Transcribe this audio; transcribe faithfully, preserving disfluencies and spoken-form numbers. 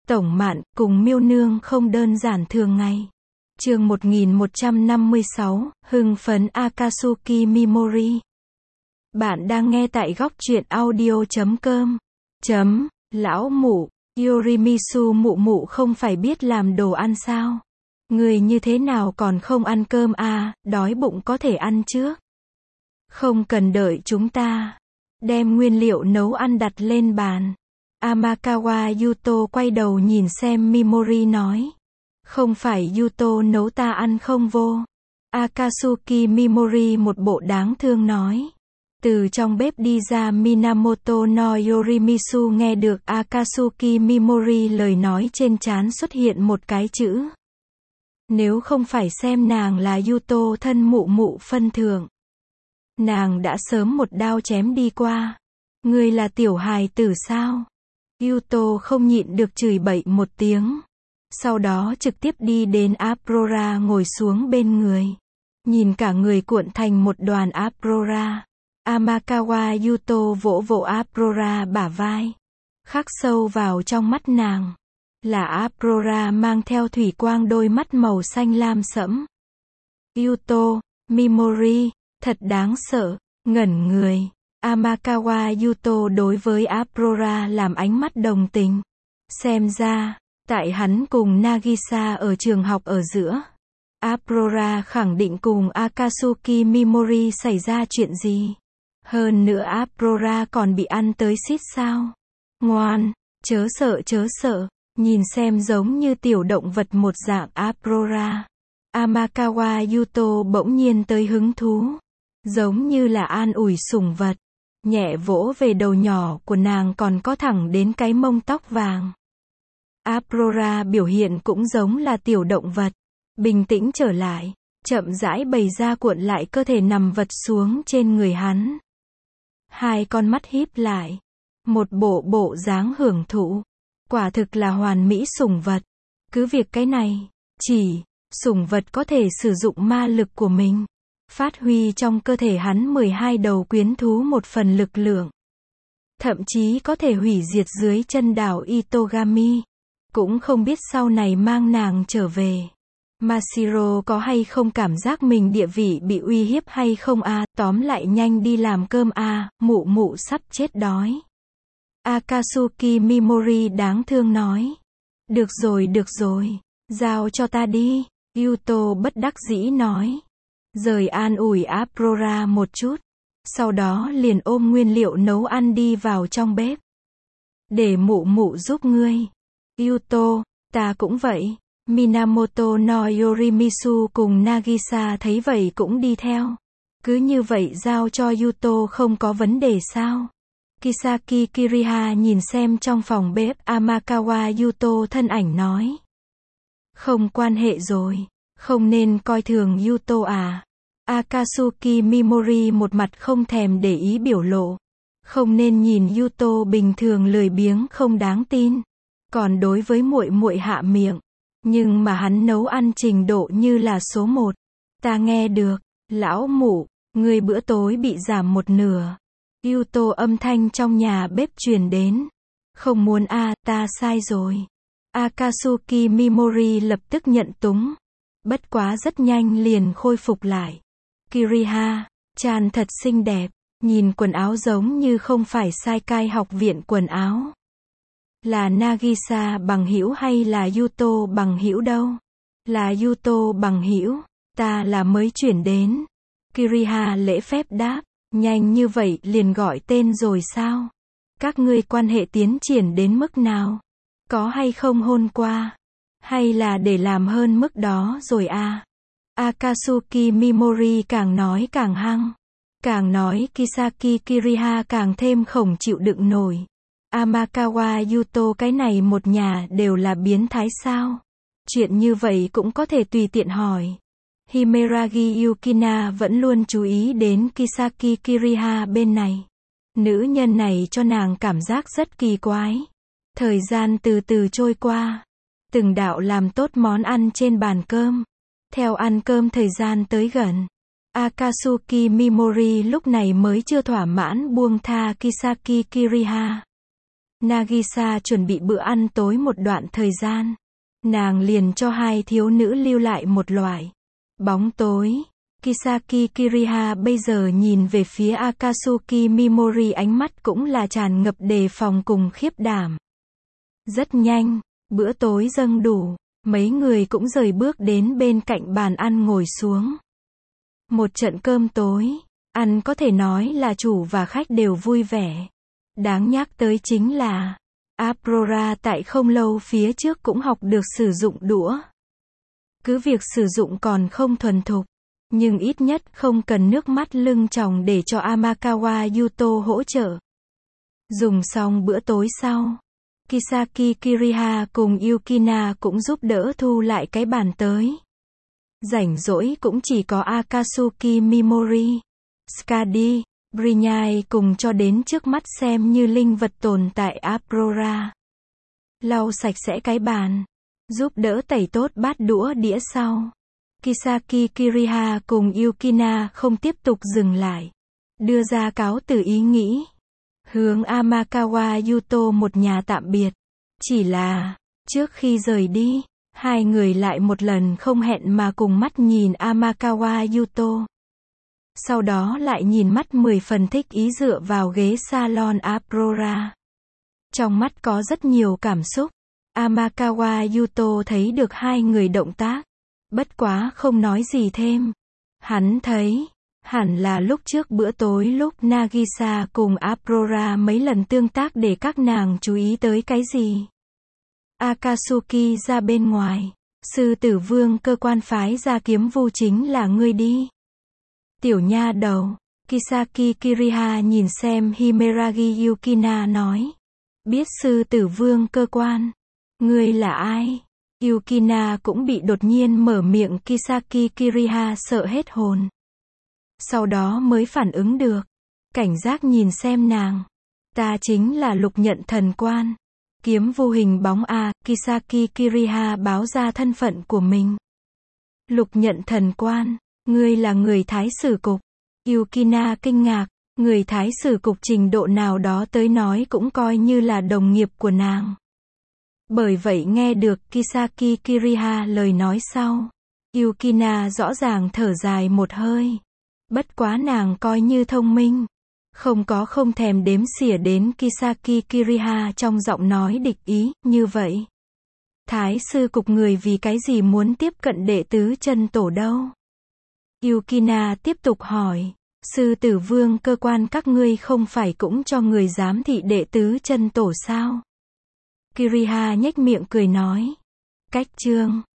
Tổng Mạn, cùng Miêu Nương không đơn giản thường ngày. Chương một nghìn một trăm năm mươi sáu, hưng phấn Akatsuki Memory. Bạn đang nghe tại góc truyện audio chấm com. Chấm, lão mụ, Yorimizu mụ mụ không phải biết làm đồ ăn sao? Người như thế nào còn không ăn cơm à, đói bụng có thể ăn trước. Không cần đợi chúng ta. Đem nguyên liệu nấu ăn đặt lên bàn. Amakawa Yuto quay đầu nhìn xem Mimori nói. Không phải Yuto nấu ta ăn không vô. Akatsuki Mimori một bộ đáng thương nói. Từ trong bếp đi ra Minamoto no Yorimizu nghe được Akatsuki Mimori lời nói trên trán xuất hiện một cái chữ. Nếu không phải xem nàng là Yuto thân mụ mụ phân thượng, nàng đã sớm một đao chém đi qua. Ngươi là tiểu hài tử sao? Yuto không nhịn được chửi bậy một tiếng. Sau đó trực tiếp đi đến Aurora ngồi xuống bên người. Nhìn cả người cuộn thành một đoàn Aurora. Amakawa Yuto vỗ vỗ Aurora bả vai. Khắc sâu vào trong mắt nàng. Là Aurora mang theo thủy quang đôi mắt màu xanh lam sẫm. Yuto, Mimori, thật đáng sợ, ngẩn người. Amakawa Yuto đối với Aurora làm ánh mắt đồng tình. Xem ra, tại hắn cùng Nagisa ở trường học ở giữa, Aurora khẳng định cùng Akatsuki Mimori xảy ra chuyện gì. Hơn nữa Aurora còn bị ăn tới xít sao. Ngoan, chớ sợ chớ sợ, nhìn xem giống như tiểu động vật một dạng Aurora. Amakawa Yuto bỗng nhiên tới hứng thú. Giống như là an ủi sủng vật. Nhẹ vỗ về đầu nhỏ của nàng còn có thẳng đến cái mông tóc vàng. Aurora biểu hiện cũng giống là tiểu động vật. Bình tĩnh trở lại, chậm rãi bày ra cuộn lại cơ thể nằm vật xuống trên người hắn. Hai con mắt híp lại. Một bộ bộ dáng hưởng thụ. Quả thực là hoàn mỹ sủng vật. Cứ việc cái này, chỉ, sủng vật có thể sử dụng ma lực của mình. Phát huy trong cơ thể hắn mười hai đầu quyến thú một phần lực lượng. Thậm chí có thể hủy diệt dưới chân đảo Itogami. Cũng không biết sau này mang nàng trở về. Mashiro có hay không cảm giác mình địa vị bị uy hiếp hay không à, tóm lại nhanh đi làm cơm à, mụ mụ sắp chết đói. Akatsuki Mimori đáng thương nói. Được rồi được rồi, giao cho ta đi, Yuto bất đắc dĩ nói. Rời an ủi Aurora một chút. Sau đó liền ôm nguyên liệu nấu ăn đi vào trong bếp. Để mụ mụ giúp ngươi. Yuto, ta cũng vậy. Minamoto no Yorimizu cùng Nagisa thấy vậy cũng đi theo. Cứ như vậy giao cho Yuto không có vấn đề sao? Kisaki Kiriha nhìn xem trong phòng bếp Amakawa Yuto thân ảnh nói. Không quan hệ rồi. Không nên coi thường Yuto à. Akatsuki Mimori một mặt không thèm để ý biểu lộ. Không nên nhìn Yuto bình thường lười biếng không đáng tin. Còn đối với muội muội hạ miệng. Nhưng mà hắn nấu ăn trình độ như là số một. Ta nghe được, lão mụ, người bữa tối bị giảm một nửa. Yuto âm thanh trong nhà bếp truyền đến. Không muốn a, à, ta sai rồi. Akatsuki Mimori lập tức nhận túng. Bất quá rất nhanh liền khôi phục lại. Kiriha, Chan thật xinh đẹp, nhìn quần áo giống như không phải Saikai học viện quần áo. Là Nagisa bằng hữu hay là Yuto bằng hữu đâu? Là Yuto bằng hữu, ta là mới chuyển đến. Kiriha lễ phép đáp, nhanh như vậy liền gọi tên rồi sao? Các ngươi quan hệ tiến triển đến mức nào? Có hay không hôn qua? Hay là để làm hơn mức đó rồi à? Akatsuki Mimori càng nói càng hăng. Càng nói Kisaki Kiriha càng thêm không chịu đựng nổi. Amakawa Yuto cái này một nhà đều là biến thái sao? Chuyện như vậy cũng có thể tùy tiện hỏi. Himeragi Yukina vẫn luôn chú ý đến Kisaki Kiriha bên này. Nữ nhân này cho nàng cảm giác rất kỳ quái. Thời gian từ từ trôi qua. Từng đạo làm tốt món ăn trên bàn cơm. Theo ăn cơm thời gian tới gần. Akatsuki Mimori lúc này mới chưa thỏa mãn buông tha Kisaki Kiriha. Nagisa chuẩn bị bữa ăn tối một đoạn thời gian. Nàng liền cho hai thiếu nữ lưu lại một loại bóng tối. Kisaki Kiriha bây giờ nhìn về phía Akatsuki Mimori, ánh mắt cũng là tràn ngập đề phòng cùng khiếp đảm. Rất nhanh, bữa tối dâng đủ, mấy người cũng rời bước đến bên cạnh bàn ăn ngồi xuống. Một trận cơm tối, ăn có thể nói là chủ và khách đều vui vẻ. Đáng nhắc tới chính là, Aurora tại không lâu phía trước cũng học được sử dụng đũa. Cứ việc sử dụng còn không thuần thục, nhưng ít nhất không cần nước mắt lưng tròng để cho Amakawa Yuto hỗ trợ. Dùng xong bữa tối sau, Kisaki Kiriha cùng Yukina cũng giúp đỡ thu lại cái bàn tới. Rảnh rỗi cũng chỉ có Akatsuki Mimori, Skadi, Brinyai cùng cho đến trước mắt xem như linh vật tồn tại Aurora. Lau sạch sẽ cái bàn, giúp đỡ tẩy tốt bát đũa đĩa sau. Kisaki Kiriha cùng Yukina không tiếp tục dừng lại. Đưa ra cáo từ ý nghĩ. Hướng Amakawa Yuto một nhà tạm biệt. Chỉ là, trước khi rời đi, hai người lại một lần không hẹn mà cùng mắt nhìn Amakawa Yuto. Sau đó lại nhìn mắt mười phần thích ý dựa vào ghế salon Aurora. Trong mắt có rất nhiều cảm xúc. Amakawa Yuto thấy được hai người động tác. Bất quá không nói gì thêm. Hắn thấy, hẳn là lúc trước bữa tối lúc Nagisa cùng Aurora mấy lần tương tác để các nàng chú ý tới cái gì. Akatsuki ra bên ngoài. Sư tử vương cơ quan phái ra kiếm vu chính là ngươi đi. Tiểu nha đầu. Kisaki Kiriha nhìn xem Himeragi Yukina nói. Biết sư tử vương cơ quan. Ngươi là ai? Yukina cũng bị đột nhiên mở miệng Kisaki Kiriha sợ hết hồn. Sau đó mới phản ứng được. Cảnh giác nhìn xem nàng. Ta chính là lục nhận thần quan. Kiếm vô hình bóng A, Kisaki Kiriha báo ra thân phận của mình. Lục nhận thần quan, ngươi là người thái sử cục. Yukina kinh ngạc, người thái sử cục trình độ nào đó tới nói cũng coi như là đồng nghiệp của nàng. Bởi vậy nghe được Kisaki Kiriha lời nói sau, Yukina rõ ràng thở dài một hơi. Bất quá nàng coi như thông minh, không có không thèm đếm xỉa đến Kisaki Kiriha trong giọng nói địch ý, như vậy. Thái sư cục người vì cái gì muốn tiếp cận đệ tứ chân tổ đâu? Yukina tiếp tục hỏi, sư tử vương cơ quan các ngươi không phải cũng cho người giám thị đệ tứ chân tổ sao? Kiriha nhếch miệng cười nói, cách chương